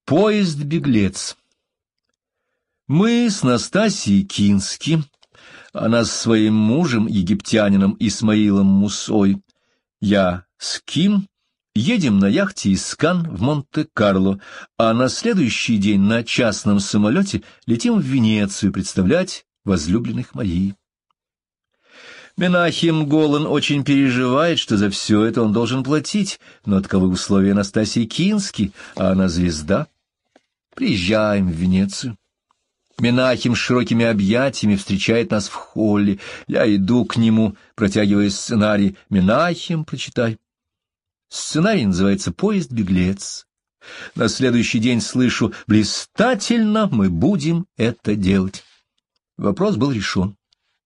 Поезд-беглец. Мы с Настасьей Кински, она с своим мужем, египтянином Исмаилом Мусой, я с Ким, едем на яхте из Канн в Монте-Карло, а на следующий день на частном самолете летим в Венецию представлять возлюбленных Марии. Менахем Голан очень переживает, что за все это он должен платить, но таковы условия Настасьи Кински, а она звезда. Приезжаем в Венецию. Менахем с широкими объятиями встречает нас в холле. Я иду к нему, протягивая сценарий. «Менахем, прочитай». Сценарий называется «Поезд-беглец». На следующий день слышу: «Блистательно, мы будем это делать». Вопрос был решен.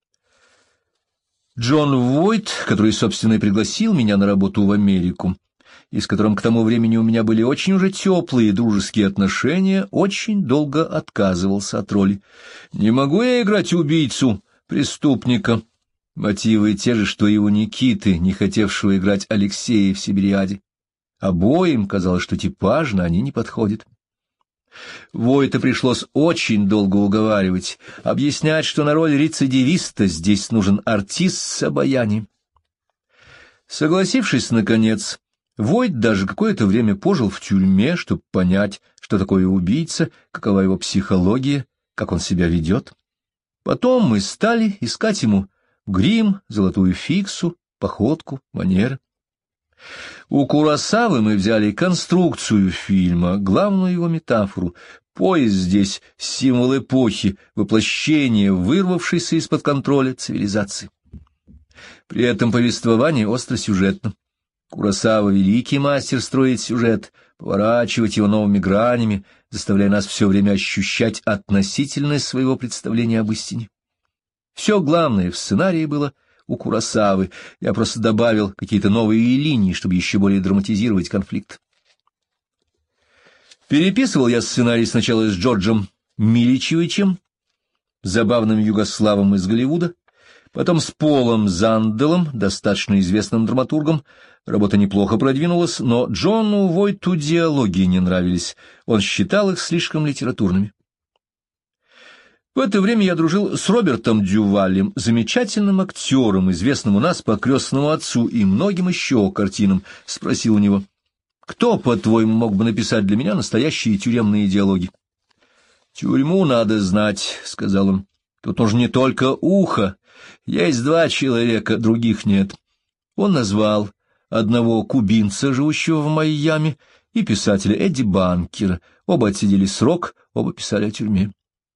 Джон Войт, который, собственно, и пригласил меня на работу в Америку, и с которым к тому времени у меня были очень уже теплые дружеские отношения, очень долго отказывался от роли. «Не могу я играть убийцу, преступника». Мотивы те же, что и у Никиты, не хотевшего играть Алексея в «Сибириаде». Обоим казалось, что типажно они не подходят. Войта пришлось очень долго уговаривать, объяснять, что на роль рецидивиста здесь нужен артист с обаянием. Согласившись, наконец, Войт даже какое-то время пожил в тюрьме, чтобы понять, что такое убийца, какова его психология, как он себя ведет. Потом мы стали искать ему грим, золотую фиксу, походку, манеры. У Куросавы мы взяли конструкцию фильма, главную его метафору. Поезд здесь — символ эпохи, воплощение вырвавшейся из-под контроля цивилизации. При этом повествование остросюжетно. Куросава — великий мастер строить сюжет, поворачивать его новыми гранями, заставляя нас все время ощущать относительность своего представления об истине. Все главное в сценарии было у Куросавы, я просто добавил какие-то новые линии, чтобы еще более драматизировать конфликт. Переписывал я сценарий сначала с Джорджем Миличевичем, забавным югославом из Голливуда, потом с Полом Занделом, достаточно известным драматургом. Работа неплохо продвинулась, но Джону Войту диалоги не нравились, он считал их слишком литературными. В это время я дружил с Робертом Дювалем, замечательным актером, известным у нас по «Крестному отцу» и многим еще картинам. Спросил у него: «Кто, по-твоему, мог бы написать для меня настоящие тюремные диалоги?» «Тюрьму надо знать», — сказал он. «Тут нужно не только ухо. Есть два человека, других нет». Он назвал одного кубинца, живущего в Майами, и писателя Эдди Банкера. Оба отсидели срок, оба писали о тюрьме.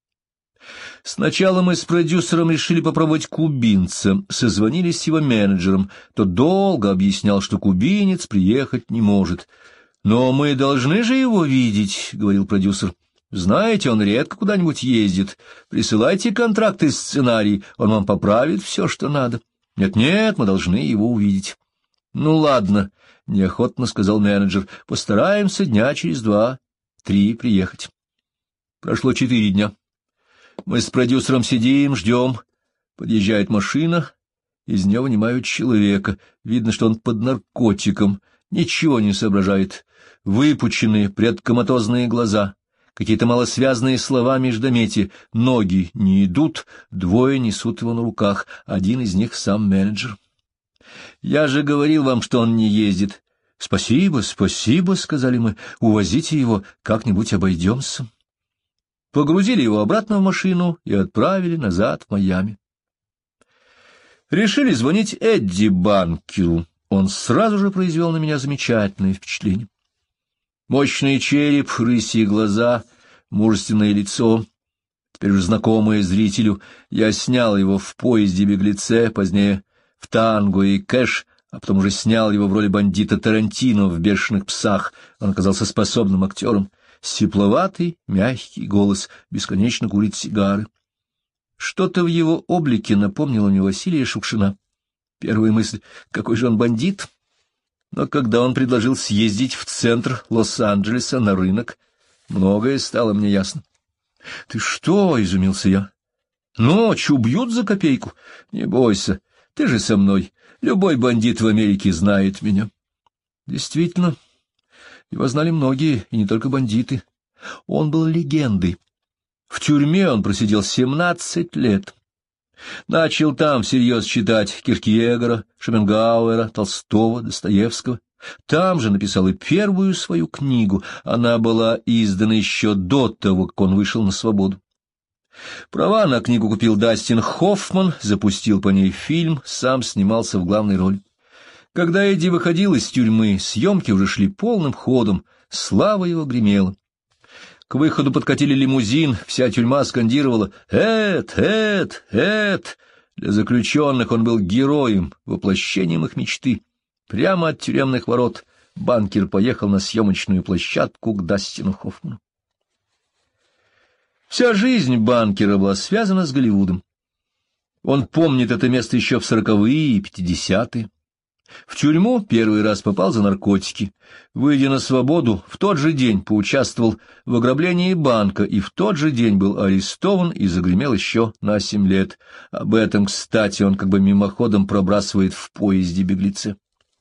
Сначала мы с продюсером решили попробовать кубинца, созвонились с его менеджером. Тот долго объяснял, что кубинец приехать не может. «Но мы должны же его видеть», — говорил продюсер. «Знаете, он редко куда-нибудь ездит. Присылайте контракт и сценарий, он вам поправит все, что надо». «Нет-нет, мы должны его увидеть». «Ну ладно», — неохотно сказал менеджер, — «постараемся дня через 2-3 приехать». Прошло 4 дня. Мы с продюсером сидим, ждем. Подъезжает машина, из нее вынимают человека. Видно, что он под наркотиком, ничего не соображает. Выпученные предкоматозные глаза, какие-то малосвязные слова междометия, ноги не идут, 2 несут его на руках, один из них сам менеджер. «Я же говорил вам, что он не ездит». «Спасибо, спасибо», — сказали мы, — «увозите его, как-нибудь обойдемся». Погрузили его обратно в машину и отправили назад в Майами. Решили звонить Эдди Банкеру. Он сразу же произвел на меня замечательное впечатление. Мощный череп, рысьи глаза, мужественное лицо, теперь уже знакомое зрителю. Я снял его в «Поезде-беглеце», позднее в «Танго и Кэш», а потом уже снял его в роли бандита Тарантино в «Бешеных псах». Он оказался способным актером. Сипловатый, мягкий голос, бесконечно курит сигары. Что-то в его облике напомнило мне Василия Шукшина. Первая мысль — какой же он бандит? Но когда он предложил съездить в центр Лос-Анджелеса на рынок, многое стало мне ясно. — Ты что? — изумился я. — Ночь убьют за копейку? Не бойся, ты же со мной. Любой бандит в Америке знает меня. Действительно. Его знали многие, и не только бандиты. Он был легендой. В тюрьме он просидел 17 лет. Начал там всерьез читать Киркегора, Шопенгауэра, Толстого, Достоевского. Там же написал и первую свою книгу. Она была издана еще до того, как он вышел на свободу. Права на книгу купил Дастин Хоффман, запустил по ней фильм, сам снимался в главной роли. Когда Эдди выходил из тюрьмы, съемки уже шли полным ходом, слава его гремела. К выходу подкатили лимузин, вся тюрьма скандировала «Эд! Эд! Эд!». Для заключенных он был героем, воплощением их мечты. Прямо от тюремных ворот банкир поехал на съемочную площадку к Дастину Хоффману. Вся жизнь банкира была связана с Голливудом. Он помнит это место еще в 40-е и 50-е. В тюрьму первый раз попал за наркотики. Выйдя на свободу, в тот же день поучаствовал в ограблении банка и в тот же день был арестован и загремел еще на 7 лет. Об этом, кстати, он как бы мимоходом пробрасывает в поезде беглецы.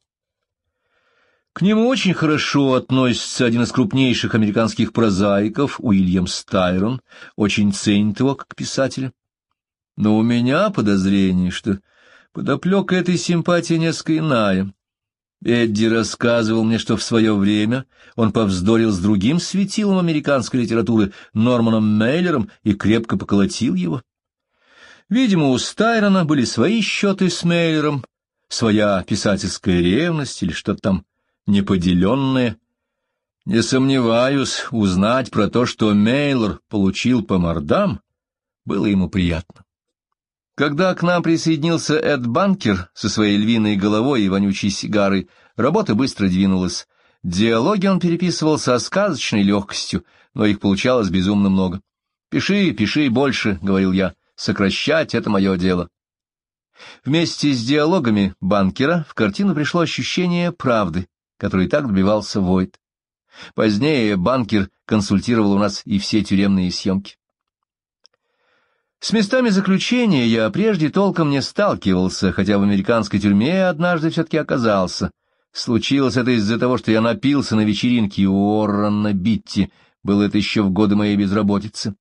К нему очень хорошо относится один из крупнейших американских прозаиков, Уильям Стайрон, очень ценит его как писателя. Но у меня подозрение, что подоплека этой симпатии несколько иная. Эдди рассказывал мне, что в свое время он повздорил с другим светилом американской литературы Норманом Мейлером и крепко поколотил его. Видимо, у Стайрона были свои счеты с Мейлером, своя писательская ревность или что-то там неподеленное. Не сомневаюсь, узнать про то, что Мейлер получил по мордам, было ему приятно. Когда к нам присоединился Эд Банкер со своей львиной головой и вонючей сигарой, работа быстро двинулась. Диалоги он переписывал со сказочной легкостью, но их получалось безумно много. «Пиши, пиши больше», — говорил я, — «сокращать — это мое дело». Вместе с диалогами Банкера в картину пришло ощущение правды, которой так добивался Войт. Позднее Банкер консультировал у нас и все тюремные съемки. С местами заключения я прежде толком не сталкивался, хотя в американской тюрьме однажды все-таки оказался. Случилось это из-за того, что я напился на вечеринке у Уоррена Битти, было это еще в годы моей безработицы.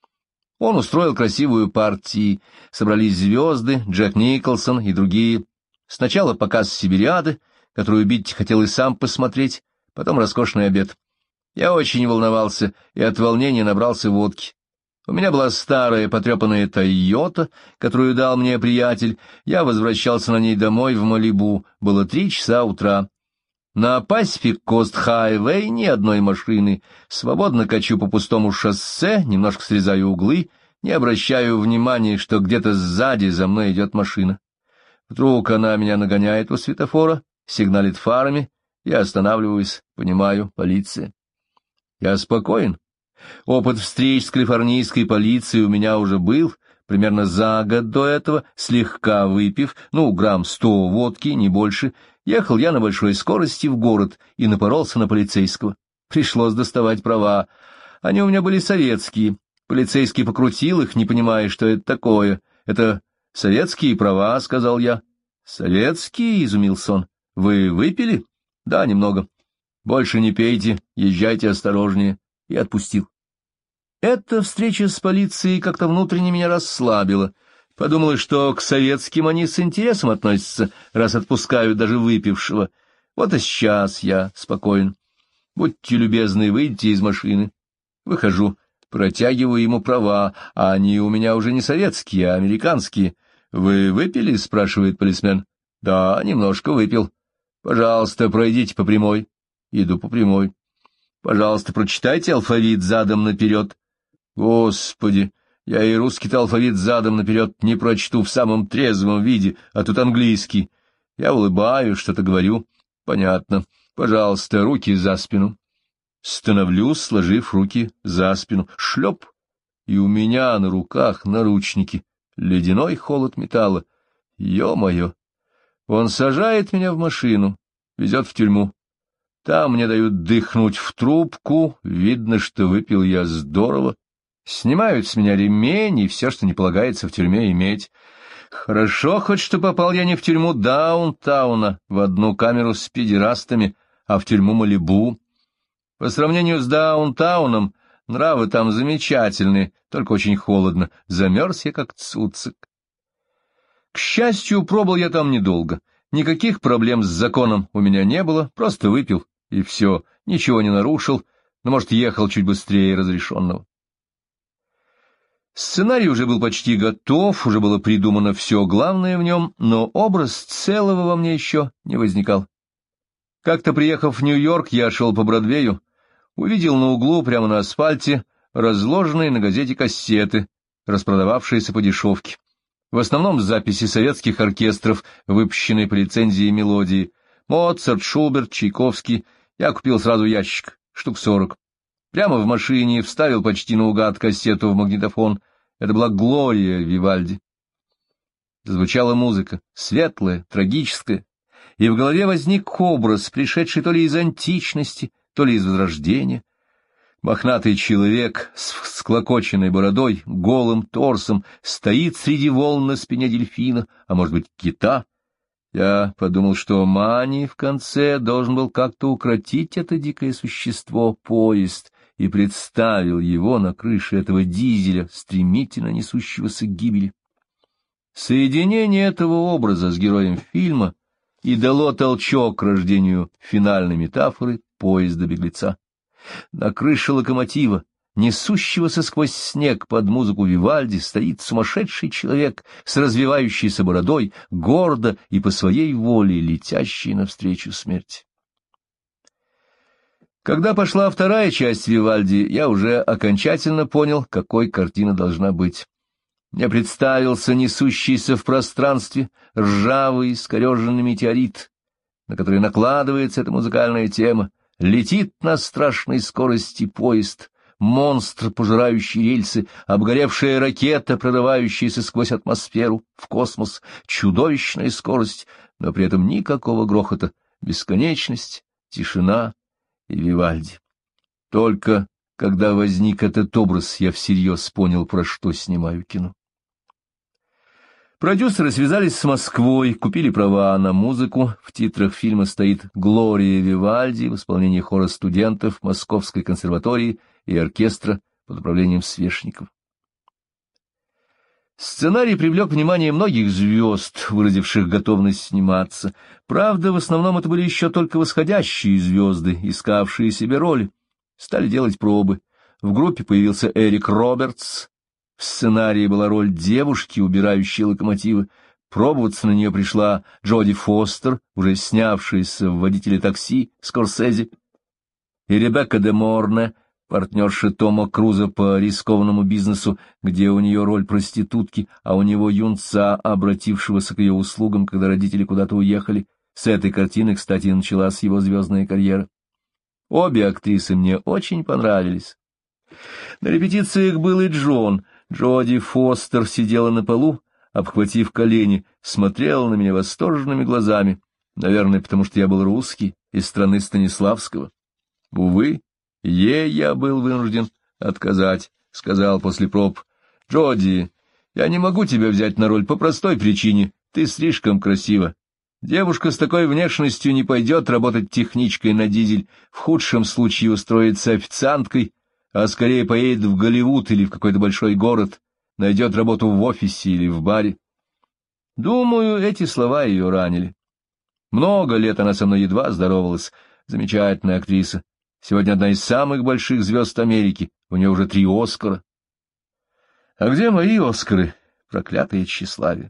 Он устроил красивую партию, собрались звезды, Джек Николсон и другие. Сначала показ «Сибириады», которую Битти хотел и сам посмотреть, потом роскошный обед. Я очень волновался и от волнения набрался водки. У меня была старая потрепанная «Тойота», которую дал мне приятель. Я возвращался на ней домой в Малибу. Было 3 часа утра. На Pacific Coast Highway ни одной машины. Свободно качу по пустому шоссе, немножко срезаю углы, не обращаю внимания, что где-то сзади за мной идет машина. Вдруг она меня нагоняет у светофора, сигналит фарами. Я останавливаюсь, понимаю, полиция. Я спокоен. Опыт встреч с калифорнийской полицией у меня уже был, примерно за год до этого, слегка выпив, грамм 100 водки, не больше, ехал я на большой скорости в город и напоролся на полицейского. Пришлось доставать права. Они у меня были советские. Полицейский покрутил их, не понимая, что это такое. «Это советские права», — сказал я. «Советские?» — изумился он. «Вы выпили?» «Да, немного». «Больше не пейте, езжайте осторожнее». И отпустил. Эта встреча с полицией как-то внутренне меня расслабила. Подумала, что к советским они с интересом относятся, раз отпускают даже выпившего. Вот и сейчас я спокоен. Будьте любезны, выйдите из машины. Выхожу, протягиваю ему права, а они у меня уже не советские, а американские. «Вы выпили?» — спрашивает полисмен. «Да, немножко выпил». «Пожалуйста, пройдите по прямой». Иду по прямой. «Пожалуйста, прочитайте алфавит задом наперед». Господи, я и русский-то алфавит задом наперед не прочту в самом трезвом виде, а тут английский. Я улыбаюсь, что-то говорю. Понятно. Пожалуйста, руки за спину. Становлюсь, сложив руки за спину. Шлеп. И у меня на руках наручники. Ледяной холод металла. Ё-моё! Он сажает меня в машину, везет в тюрьму. Там мне дают дыхнуть в трубку. Видно, что выпил я здорово. Снимают с меня ремень и все, что не полагается в тюрьме иметь. Хорошо хоть, что попал я не в тюрьму Даунтауна, в одну камеру с педерастами, а в тюрьму Малибу. По сравнению с Даунтауном, Нравы там замечательные, только очень холодно. Замерз я, как цуцик. К счастью, пробыл я там недолго. Никаких проблем с законом у меня не было, просто выпил, и все, ничего не нарушил, но, может, ехал чуть быстрее разрешенного. Сценарий уже был почти готов, уже было придумано все главное в нем, но образ целого во мне еще не возникал. Как-то, приехав в Нью-Йорк, я шел по Бродвею, увидел на углу, прямо на асфальте, разложенные на газете кассеты, распродававшиеся по дешевке. В основном записи советских оркестров, выпущенные по лицензии мелодии. Моцарт, Шуберт, Чайковский. Я купил сразу ящик, штук 40. Прямо в машине вставил почти наугад кассету в магнитофон. Это была «Глория» Вивальди. Зазвучала музыка, светлая, трагическая, и в голове возник образ, пришедший то ли из античности, то ли из Возрождения. Мохнатый человек с всклокоченной бородой, голым торсом, стоит среди волн на спине дельфина, а может быть кита. Я подумал, что Мани в конце должен был как-то укротить это дикое существо, поезд, и представил его на крыше этого дизеля, стремительно несущегося к гибели. Соединение этого образа с героем фильма и дало толчок к рождению финальной метафоры поезда-беглеца. На крыше локомотива, несущегося сквозь снег под музыку Вивальди, стоит сумасшедший человек с развивающейся бородой, гордо и по своей воле летящий навстречу смерти. Когда пошла вторая часть Вивальди, я уже окончательно понял, какой картина должна быть. Мне представился несущийся в пространстве ржавый искореженный метеорит, на который накладывается эта музыкальная тема, летит на страшной скорости поезд, монстр, пожирающий рельсы, обгоревшая ракета, прорывающаяся сквозь атмосферу в космос, чудовищная скорость, но при этом никакого грохота, бесконечность, тишина и Вивальди. Только когда возник этот образ, я всерьез понял, про что снимаю кино. Продюсеры связались с Москвой, купили права на музыку. В титрах фильма стоит «Глория Вивальди» в исполнении хора студентов Московской консерватории и оркестра под управлением Свешников. Сценарий привлек внимание многих звезд, выразивших готовность сниматься. Правда, в основном это были еще только восходящие звезды, искавшие себе роли. Стали делать пробы. В группе появился Эрик Робертс. В сценарии была роль девушки, убирающей локомотивы. Пробоваться на нее пришла Джоди Фостер, уже снявшаяся в «Водителе такси» Скорсезе, и Ребекка де Морне, партнерша Тома Круза по рискованному бизнесу, где у нее роль проститутки, а у него юнца, обратившегося к ее услугам, когда родители куда-то уехали. С этой картины, кстати, началась его звездная карьера. Обе актрисы мне очень понравились. На репетициях был и Джон. Джоди Фостер сидела на полу, обхватив колени, смотрела на меня восторженными глазами, наверное, потому что я был русский, из страны Станиславского. Увы, ей я был вынужден отказать, сказал после проб: «Джоди, я не могу тебя взять на роль по простой причине, ты слишком красива. Девушка с такой внешностью не пойдет работать техничкой на дизель, в худшем случае устроится официанткой, а скорее поедет в Голливуд или в какой-то большой город, найдет работу в офисе или в баре». Думаю, эти слова ее ранили. Много лет она со мной едва здоровалась, замечательная актриса. Сегодня одна из самых больших звезд Америки, у нее уже 3 Оскара. А где мои Оскары? Проклятое тщеславие.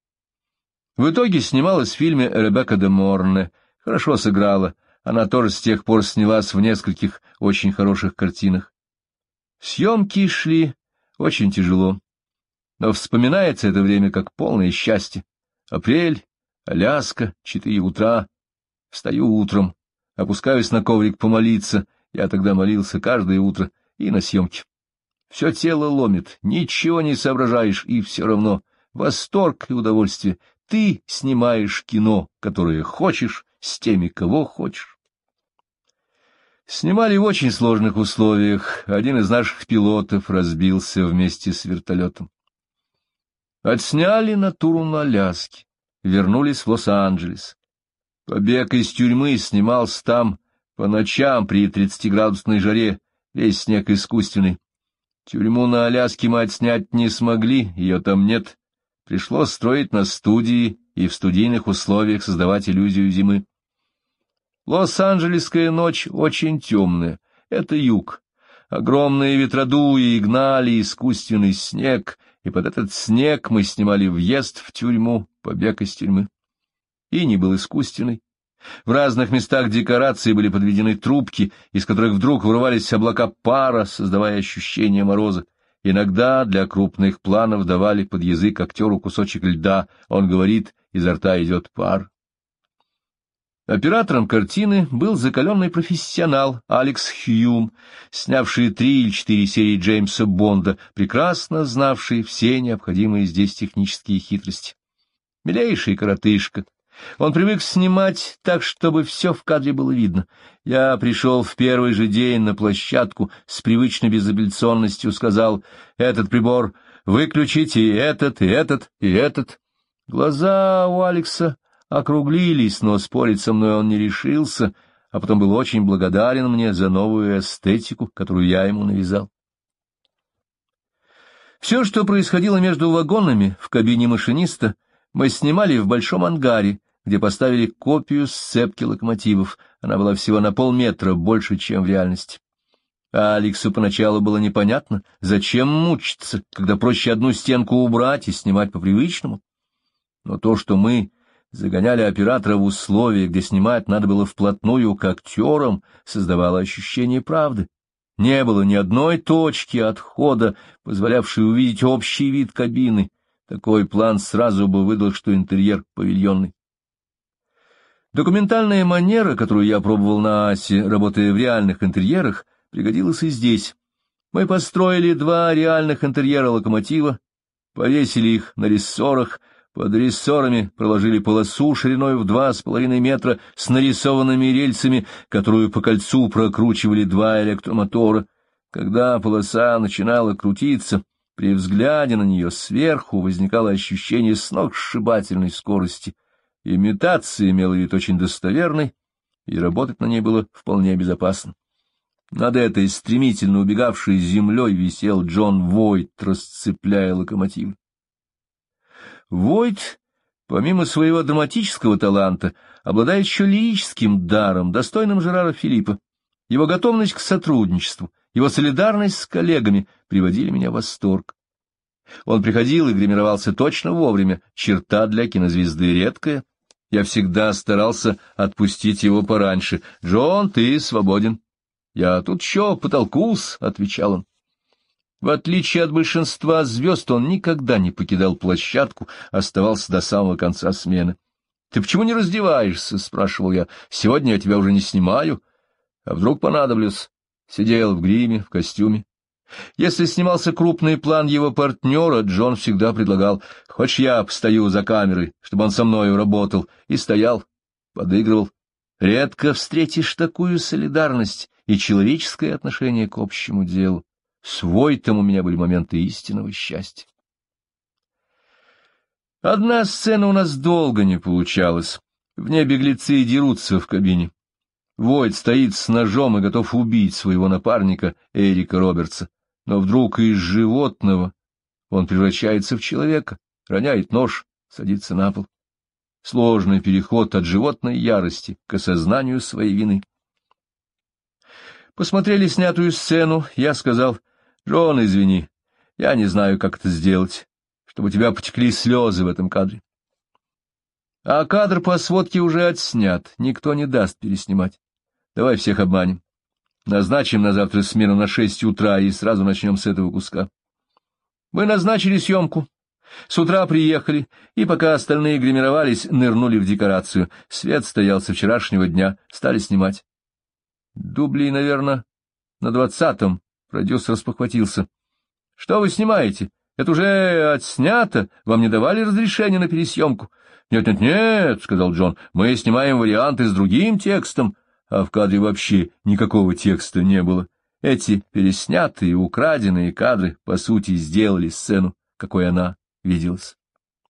В итоге снималась в фильме Ребекка де Морне, хорошо сыграла, она тоже с тех пор снялась в нескольких очень хороших картинах. Съемки шли очень тяжело, но вспоминается это время как полное счастье. Апрель, Аляска, 4 утра. Встаю утром, опускаюсь на коврик помолиться, я тогда молился каждое утро, и на съемки. Все тело ломит, ничего не соображаешь, и все равно восторг и удовольствие. Ты снимаешь кино, которое хочешь, с теми, кого хочешь. Снимали в очень сложных условиях. Один из наших пилотов разбился вместе с вертолетом. Отсняли натуру на Аляске, вернулись в Лос-Анджелес. Побег из тюрьмы снимался там по ночам при 30-градусной жаре, весь снег искусственный. Тюрьму на Аляске мы отснять не смогли, ее там нет. Пришлось строить на студии и в студийных условиях создавать иллюзию зимы. Лос-Анджелесская ночь очень темная, это юг. Огромные ветродуи гнали искусственный снег, и под этот снег мы снимали въезд в тюрьму, побег из тюрьмы. Иней был искусственный. В разных местах декорации были подведены трубки, из которых вдруг вырывались облака пара, создавая ощущение мороза. Иногда для крупных планов давали под язык актеру кусочек льда. Он говорит, изо рта идет пар. Оператором картины был закаленный профессионал Алекс Хьюм, снявший 3 или 4 серии Джеймса Бонда, прекрасно знавший все необходимые здесь технические хитрости. Милейший коротышка. Он привык снимать так, чтобы все в кадре было видно. Я пришел в первый же день на площадку, с привычной безапелляционностью сказал: «Этот прибор выключите, и этот, и этот, и этот». Глаза у Алекса округлились, но спорить со мной он не решился, а потом был очень благодарен мне за новую эстетику, которую я ему навязал. Все, что происходило между вагонами в кабине машиниста, мы снимали в большом ангаре, где поставили копию сцепки локомотивов. Она была всего на полметра больше, чем в реальности. А Алексу поначалу было непонятно, зачем мучиться, когда проще одну стенку убрать и снимать по-привычному. Но то, что мы загоняли оператора в условия, где снимать надо было вплотную к актерам, создавало ощущение правды. Не было ни одной точки отхода, позволявшей увидеть общий вид кабины. Такой план сразу бы выдал, что интерьер павильонный. Документальная манера, которую я пробовал на Асе, работая в реальных интерьерах, пригодилась и здесь. Мы построили 2 реальных интерьера локомотива, повесили их на рессорах, под рессорами проложили полосу шириной в 2,5 метра с нарисованными рельсами, которую по кольцу прокручивали 2 электромотора. Когда полоса начинала крутиться, при взгляде на нее сверху возникало ощущение сногсшибательной скорости. Имитация имела вид очень достоверной, и работать на ней было вполне безопасно. Над этой стремительно убегавшей землей висел Джон Войт, расцепляя локомотивы. Войт, помимо своего драматического таланта, обладает еще лирическим даром, достойным Жерара Филиппа. Его готовность к сотрудничеству, его солидарность с коллегами приводили меня в восторг. Он приходил и гримировался точно вовремя, черта для кинозвезды редкая. Я всегда старался отпустить его пораньше. «Джон, ты свободен». «Я тут еще потолкусь», — отвечал он. В отличие от большинства звезд, он никогда не покидал площадку, оставался до самого конца смены. — Ты почему не раздеваешься? — спрашивал я. — Сегодня я тебя уже не снимаю. А вдруг понадоблюсь? Сидел в гриме, в костюме. Если снимался крупный план его партнера, Джон всегда предлагал: «Хочешь, я постою за камерой, чтобы он со мною работал?» И стоял, подыгрывал. Редко встретишь такую солидарность и человеческое отношение к общему делу. С Войтом у меня были моменты истинного счастья. Одна сцена у нас долго не получалась. В ней беглецы дерутся в кабине. Войт стоит с ножом и готов убить своего напарника Эрика Робертса. Но вдруг из животного он превращается в человека, роняет нож, садится на пол. Сложный переход от животной ярости к осознанию своей вины. Посмотрели снятую сцену, я сказал: «Джон, извини, я не знаю, как это сделать, чтобы у тебя потекли слезы в этом кадре». А кадр по сводке уже отснят, никто не даст переснимать. Давай всех обманем. Назначим на завтра смену на 6 утра и сразу начнем с этого куска. Мы назначили съемку. С утра приехали, и пока остальные гримировались, нырнули в декорацию. Свет стоял со вчерашнего дня, стали снимать. Дублей, наверное, на 20-м. Продюсер спохватился. — Что вы снимаете? Это уже отснято. Вам не давали разрешения на пересъемку? — Нет, — сказал Джон, — мы снимаем варианты с другим текстом. А в кадре вообще никакого текста не было. Эти переснятые, украденные кадры, по сути, сделали сцену, какой она виделась.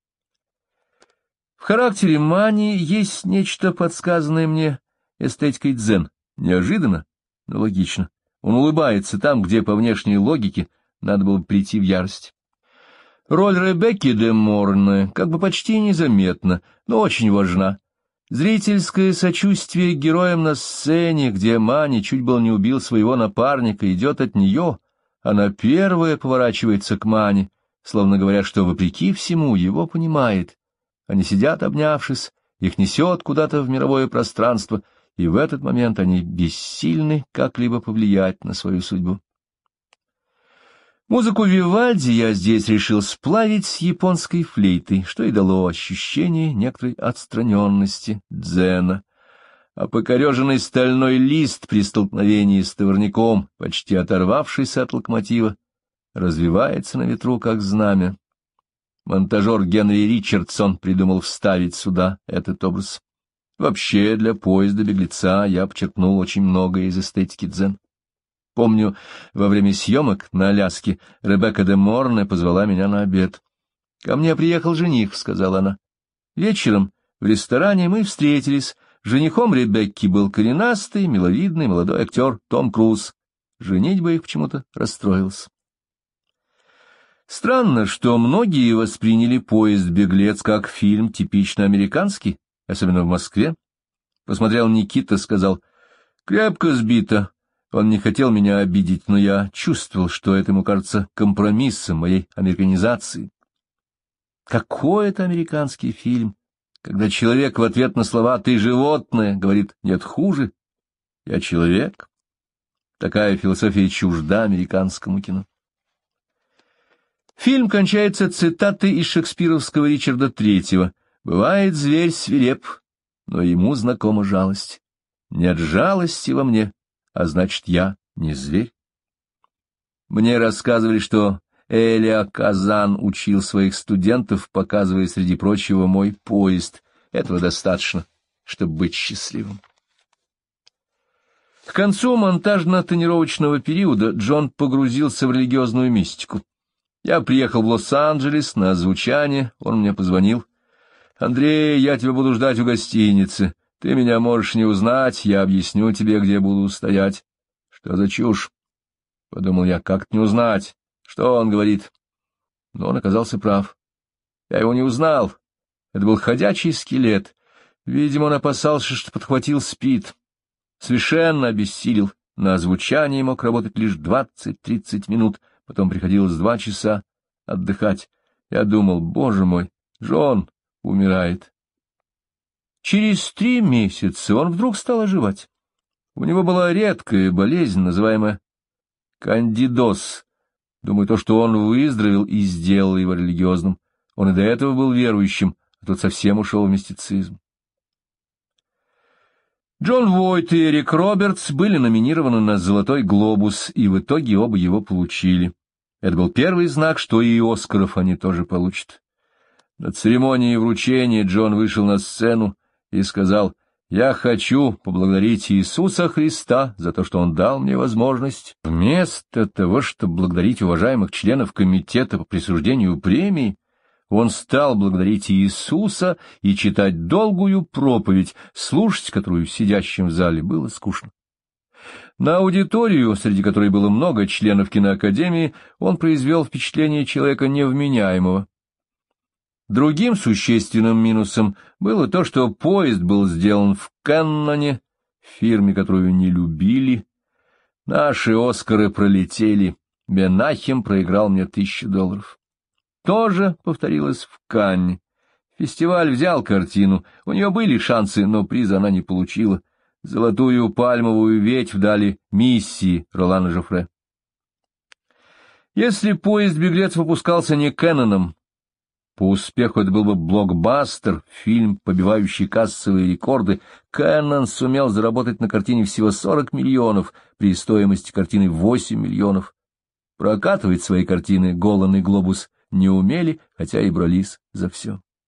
В характере Мани есть нечто, подсказанное мне эстетикой дзен. Неожиданно, но логично. Он улыбается там, где по внешней логике надо было бы прийти в ярость. Роль Ребекки де Морне как бы почти незаметна, но очень важна. Зрительское сочувствие к героям на сцене, где Мани чуть было не убил своего напарника, идет от нее. Она первая поворачивается к Мани, словно говоря, что, вопреки всему, его понимает. Они сидят, обнявшись, их несет куда-то в мировое пространство, и в этот момент они бессильны как-либо повлиять на свою судьбу. Музыку Вивальди я здесь решил сплавить с японской флейтой, что и дало ощущение некоторой отстраненности дзена. А покореженный стальной лист при столкновении с товарником, почти оторвавшийся от локомотива, развивается на ветру, как знамя. Монтажер Генри Ричардсон придумал вставить сюда этот образ. Вообще, для поезда-беглеца я подчеркнул очень многое из эстетики дзен. Помню, во время съемок на Аляске Ребекка де Морне позвала меня на обед. — Ко мне приехал жених, — сказала она. Вечером в ресторане мы встретились. Женихом Ребекки был коренастый, миловидный молодой актер Том Круз. Женитьба их почему-то расстроилась. Странно, что многие восприняли «Поезд-беглец» как фильм типично американский, особенно в Москве. Посмотрел Никита, сказал: «Крепко сбито». Он не хотел меня обидеть, но я чувствовал, что это ему кажется компромиссом моей американизации. Какой это американский фильм, когда человек в ответ на слова «ты животное» говорит «нет, хуже, я человек». Такая философия чужда американскому кино. Фильм кончается цитатой из шекспировского Ричарда III. «Бывает зверь свиреп, но ему знакома жалость. Нет жалости во мне, а значит, я не зверь». Мне рассказывали, что Элиа Казан учил своих студентов, показывая, среди прочего, мой поезд. Этого достаточно, чтобы быть счастливым. К концу монтажно-тонировочного периода Джон погрузился в религиозную мистику. Я приехал в Лос-Анджелес на озвучание, он мне позвонил. «Андрей, я тебя буду ждать у гостиницы. Ты меня можешь не узнать, я объясню тебе, где буду стоять». «Что за чушь?» — подумал я, — как не узнать? Что он говорит? Но он оказался прав. Я его не узнал. Это был ходячий скелет. Видимо, он опасался, что подхватил СПИД. Совершенно обессилел. На озвучании мог работать лишь 20-30 минут. Потом приходилось 2 часа отдыхать. Я думал: боже мой, Джон умирает. Через 3 месяца он вдруг стал оживать. У него была редкая болезнь, называемая кандидоз. Думаю, то, что он выздоровел, и сделало его религиозным. Он и до этого был верующим, а тут совсем ушел в мистицизм. Джон Войт и Эрик Робертс были номинированы на «Золотой глобус», и в итоге оба его получили. Это был первый знак, что и Оскаров они тоже получат. На церемонии вручения Джон вышел на сцену и сказал: «Я хочу поблагодарить Иисуса Христа за то, что Он дал мне возможность, вместо того, чтобы благодарить уважаемых членов комитета по присуждению премии, он стал благодарить Иисуса и читать долгую проповедь, слушать которую сидящим в зале было скучно». На аудиторию, среди которой было много членов киноакадемии, он произвел впечатление человека невменяемого. Другим существенным минусом было то, что поезд был сделан в Кенноне, фирме, которую не любили. Наши Оскары пролетели, Менахем проиграл мне $1000. Тоже повторилось в Канне. Фестиваль взял картину, у нее были шансы, но приза она не получила. Золотую пальмовую ветвь дали «Миссии» Ролана Жофре. Если «Поезд-беглец» выпускался не Кенноном, по успеху это был бы блокбастер, фильм, побивающий кассовые рекорды. Кеннон сумел заработать на картине всего 40 миллионов, при стоимости картины 8 миллионов. Прокатывать свои картины «Голан» и «Глобус» не умели, хотя и брались за все.